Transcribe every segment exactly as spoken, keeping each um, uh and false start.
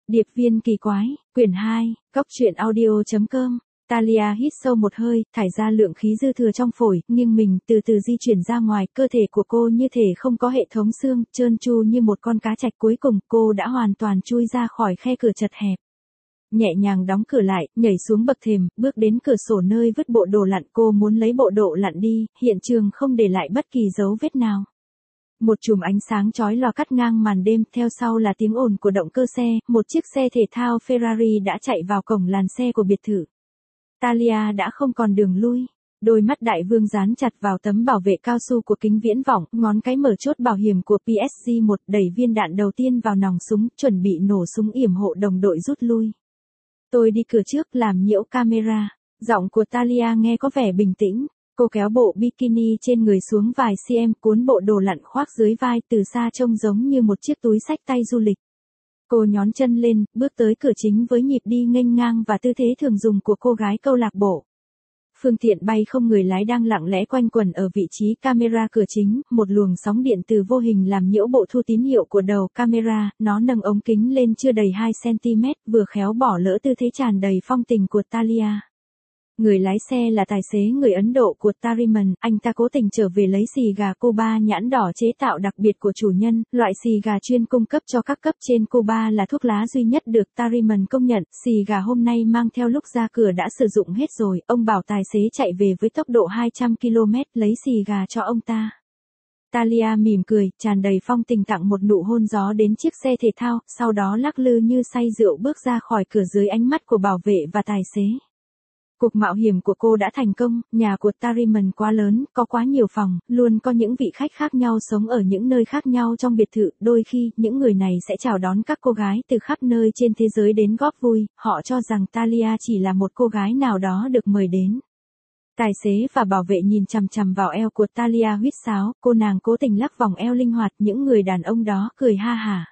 Điệp viên kỳ quái, quyển hai, Cốc truyện audio chấm com. Talia hít sâu một hơi, thải ra lượng khí dư thừa trong phổi, nghiêng mình, từ từ di chuyển ra ngoài, cơ thể của cô như thể không có hệ thống xương, trơn tru như một con cá trạch. Cuối cùng, cô đã hoàn toàn chui ra khỏi khe cửa chật hẹp. Nhẹ nhàng đóng cửa lại, nhảy xuống bậc thềm, bước đến cửa sổ nơi vứt bộ đồ lặn. Cô muốn lấy bộ đồ lặn đi, hiện trường không để lại bất kỳ dấu vết nào. Một chùm ánh sáng chói lòa cắt ngang màn đêm, theo sau là tiếng ồn của động cơ xe, một chiếc xe thể thao Ferrari đã chạy vào cổng làn xe của biệt thự. Talia đã không còn đường lui. Đôi mắt đại vương dán chặt vào tấm bảo vệ cao su của kính viễn vọng, ngón cái mở chốt bảo hiểm của pê ét giê một, đẩy viên đạn đầu tiên vào nòng súng, chuẩn bị nổ súng yểm hộ đồng đội rút lui. Tôi đi cửa trước, làm nhiễu camera. Giọng của Talia nghe có vẻ bình tĩnh. Cô kéo bộ bikini trên người xuống vài cm, cuốn bộ đồ lặn khoác dưới vai, từ xa trông giống như một chiếc túi xách tay du lịch. Cô nhón chân lên, bước tới cửa chính với nhịp đi nghênh ngang và tư thế thường dùng của cô gái câu lạc bộ. Phương tiện bay không người lái đang lặng lẽ quanh quẩn ở vị trí camera cửa chính, một luồng sóng điện từ vô hình làm nhiễu bộ thu tín hiệu của đầu camera, nó nâng ống kính lên chưa đầy hai xăng-ti-mét, vừa khéo bỏ lỡ tư thế tràn đầy phong tình của Talia. Người lái xe là tài xế người Ấn Độ của Tariman, anh ta cố tình trở về lấy xì gà Cuba nhãn đỏ chế tạo đặc biệt của chủ nhân, loại xì gà chuyên cung cấp cho các cấp trên Cuba là thuốc lá duy nhất được Tariman công nhận. Xì gà hôm nay mang theo lúc ra cửa đã sử dụng hết rồi, ông bảo tài xế chạy về với tốc độ hai trăm ki lô mét lấy xì gà cho ông ta. Talia mỉm cười, tràn đầy phong tình tặng một nụ hôn gió đến chiếc xe thể thao, sau đó lắc lư như say rượu bước ra khỏi cửa dưới ánh mắt của bảo vệ và tài xế. Cuộc mạo hiểm của cô đã thành công, nhà của Tariman quá lớn, có quá nhiều phòng, luôn có những vị khách khác nhau sống ở những nơi khác nhau trong biệt thự, đôi khi, những người này sẽ chào đón các cô gái từ khắp nơi trên thế giới đến góp vui, họ cho rằng Talia chỉ là một cô gái nào đó được mời đến. Tài xế và bảo vệ nhìn chằm chằm vào eo của Talia huýt sáo, cô nàng cố tình lắc vòng eo linh hoạt, những người đàn ông đó cười ha hả.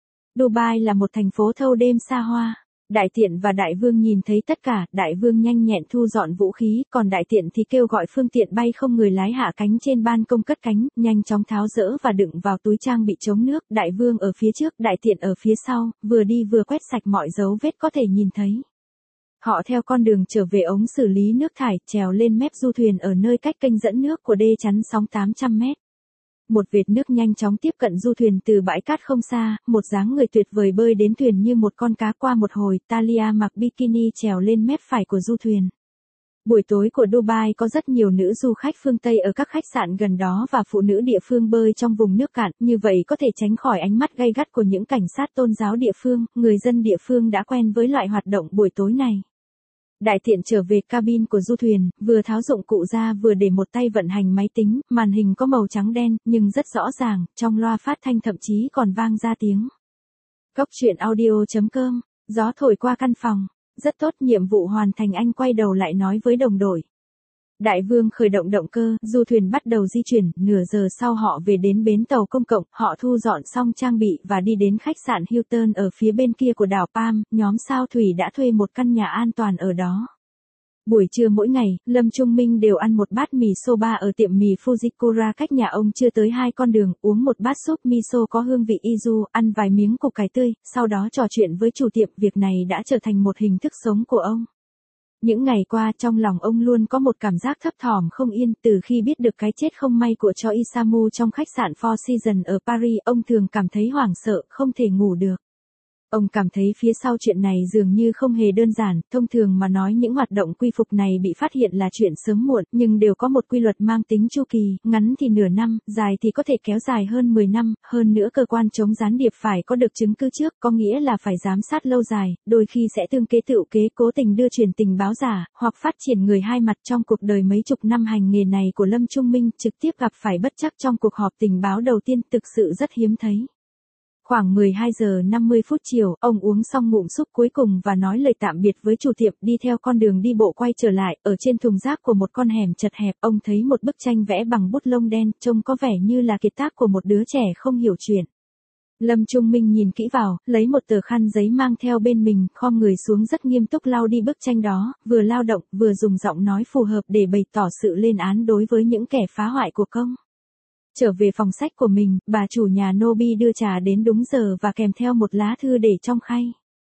Dubai là một thành phố thâu đêm xa hoa. Đại tiện và đại vương nhìn thấy tất cả, đại vương nhanh nhẹn thu dọn vũ khí, còn đại tiện thì kêu gọi phương tiện bay không người lái hạ cánh trên ban công cất cánh, nhanh chóng tháo dỡ và đựng vào túi trang bị chống nước, đại vương ở phía trước, đại tiện ở phía sau, vừa đi vừa quét sạch mọi dấu vết có thể nhìn thấy. Họ theo con đường trở về ống xử lý nước thải, trèo lên mép du thuyền ở nơi cách kênh dẫn nước của đê chắn sóng tám trăm mét. Một vệt nước nhanh chóng tiếp cận du thuyền từ bãi cát không xa, một dáng người tuyệt vời bơi đến thuyền như một con cá. Qua một hồi, Talia mặc bikini trèo lên mép phải của du thuyền. Buổi tối của Dubai có rất nhiều nữ du khách phương Tây ở các khách sạn gần đó và phụ nữ địa phương bơi trong vùng nước cạn, như vậy có thể tránh khỏi ánh mắt gay gắt của những cảnh sát tôn giáo địa phương. Người dân địa phương đã quen với loại hoạt động buổi tối này. Đại tiện trở về cabin của du thuyền, vừa tháo dụng cụ ra vừa để một tay vận hành máy tính, màn hình có màu trắng đen, nhưng rất rõ ràng, trong loa phát thanh thậm chí còn vang ra tiếng. Cốc truyện audio chấm com, gió thổi qua căn phòng, rất tốt, nhiệm vụ hoàn thành. Anh quay đầu lại nói với đồng đội. Đại vương khởi động động cơ, du thuyền bắt đầu di chuyển, nửa giờ sau họ về đến bến tàu công cộng, họ thu dọn xong trang bị và đi đến khách sạn Hilton ở phía bên kia của đảo Palm, nhóm sao thủy đã thuê một căn nhà an toàn ở đó. Buổi trưa mỗi ngày, Lâm Trung Minh đều ăn một bát mì soba ở tiệm mì Fujikura cách nhà ông chưa tới hai con đường, uống một bát súp miso có hương vị Izu, ăn vài miếng củ cải tươi, sau đó trò chuyện với chủ tiệm. Việc này đã trở thành một hình thức sống của ông. Những ngày qua trong lòng ông luôn có một cảm giác thấp thỏm không yên, từ khi biết được cái chết không may của Cho Isamu trong khách sạn Four Seasons ở Paris, ông thường cảm thấy hoảng sợ, không thể ngủ được. Ông cảm thấy phía sau chuyện này dường như không hề đơn giản, thông thường mà nói những hoạt động quy phục này bị phát hiện là chuyện sớm muộn, nhưng đều có một quy luật mang tính chu kỳ, ngắn thì nửa năm, dài thì có thể kéo dài hơn mười năm, hơn nữa cơ quan chống gián điệp phải có được chứng cứ trước, có nghĩa là phải giám sát lâu dài, đôi khi sẽ tương kế tựu kế cố tình đưa truyền tình báo giả, hoặc phát triển người hai mặt. Trong cuộc đời mấy chục năm hành nghề này của Lâm Trung Minh, trực tiếp gặp phải bất trắc trong cuộc họp tình báo đầu tiên thực sự rất hiếm thấy. Khoảng mười hai giờ năm mươi phút chiều, ông uống xong ngụm súp cuối cùng và nói lời tạm biệt với chủ tiệm, đi theo con đường đi bộ quay trở lại, ở trên thùng rác của một con hẻm chật hẹp, ông thấy một bức tranh vẽ bằng bút lông đen, trông có vẻ như là kiệt tác của một đứa trẻ không hiểu chuyện. Lâm Trung Minh nhìn kỹ vào, lấy một tờ khăn giấy mang theo bên mình, khom người xuống rất nghiêm túc lau đi bức tranh đó, vừa lao động, vừa dùng giọng nói phù hợp để bày tỏ sự lên án đối với những kẻ phá hoại của công. Trở về phòng sách của mình, bà chủ nhà Nobi đưa trà đến đúng giờ và kèm theo một lá thư để trong khay.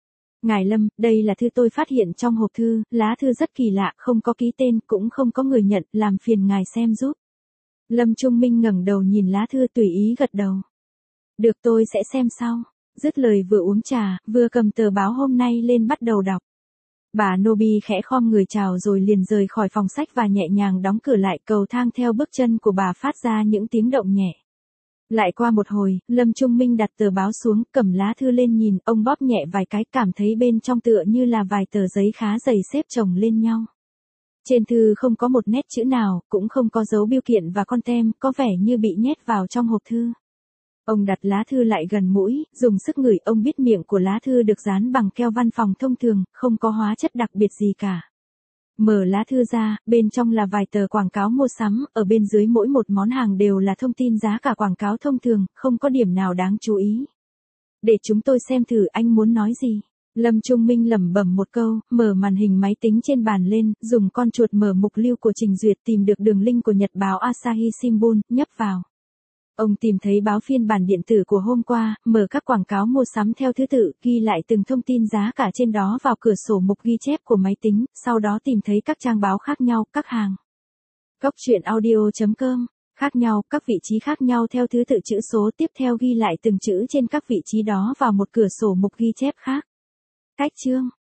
Ngài Lâm, đây là thư tôi phát hiện trong hộp thư, lá thư rất kỳ lạ, không có ký tên, cũng không có người nhận, làm phiền ngài xem giúp. Lâm Trung Minh ngẩng đầu nhìn lá thư tùy ý gật đầu. Được, tôi sẽ xem sau. Dứt lời vừa uống trà, vừa cầm tờ báo hôm nay lên bắt đầu đọc. Bà Nobi khẽ khom người chào rồi liền rời khỏi phòng sách và nhẹ nhàng đóng cửa lại, cầu thang theo bước chân của bà phát ra những tiếng động nhẹ. Lại qua một hồi, Lâm Trung Minh đặt tờ báo xuống, cầm lá thư lên nhìn, ông bóp nhẹ vài cái, cảm thấy bên trong tựa như là vài tờ giấy khá dày xếp chồng lên nhau. Trên thư không có một nét chữ nào, cũng không có dấu bưu kiện và con tem, có vẻ như bị nhét vào trong hộp thư. Ông đặt lá thư lại gần mũi, dùng sức ngửi, ông biết miệng của lá thư được dán bằng keo văn phòng thông thường, không có hóa chất đặc biệt gì cả. Mở lá thư ra, bên trong là vài tờ quảng cáo mua sắm, ở bên dưới mỗi một món hàng đều là thông tin giá cả quảng cáo thông thường, không có điểm nào đáng chú ý. Để chúng tôi xem thử, anh muốn nói gì? Lâm Trung Minh lẩm bẩm một câu, mở màn hình máy tính trên bàn lên, dùng con chuột mở mục lưu của trình duyệt, tìm được đường link của nhật báo Asahi Shimbun, nhấp vào. Ông tìm thấy báo phiên bản điện tử của hôm qua, mở các quảng cáo mua sắm theo thứ tự, ghi lại từng thông tin giá cả trên đó vào cửa sổ mục ghi chép của máy tính, sau đó tìm thấy các trang báo khác nhau, các hàng. Cốc truyện audio chấm com, khác nhau, các vị trí khác nhau theo thứ tự chữ số, tiếp theo ghi lại từng chữ trên các vị trí đó vào một cửa sổ mục ghi chép khác. Cách chương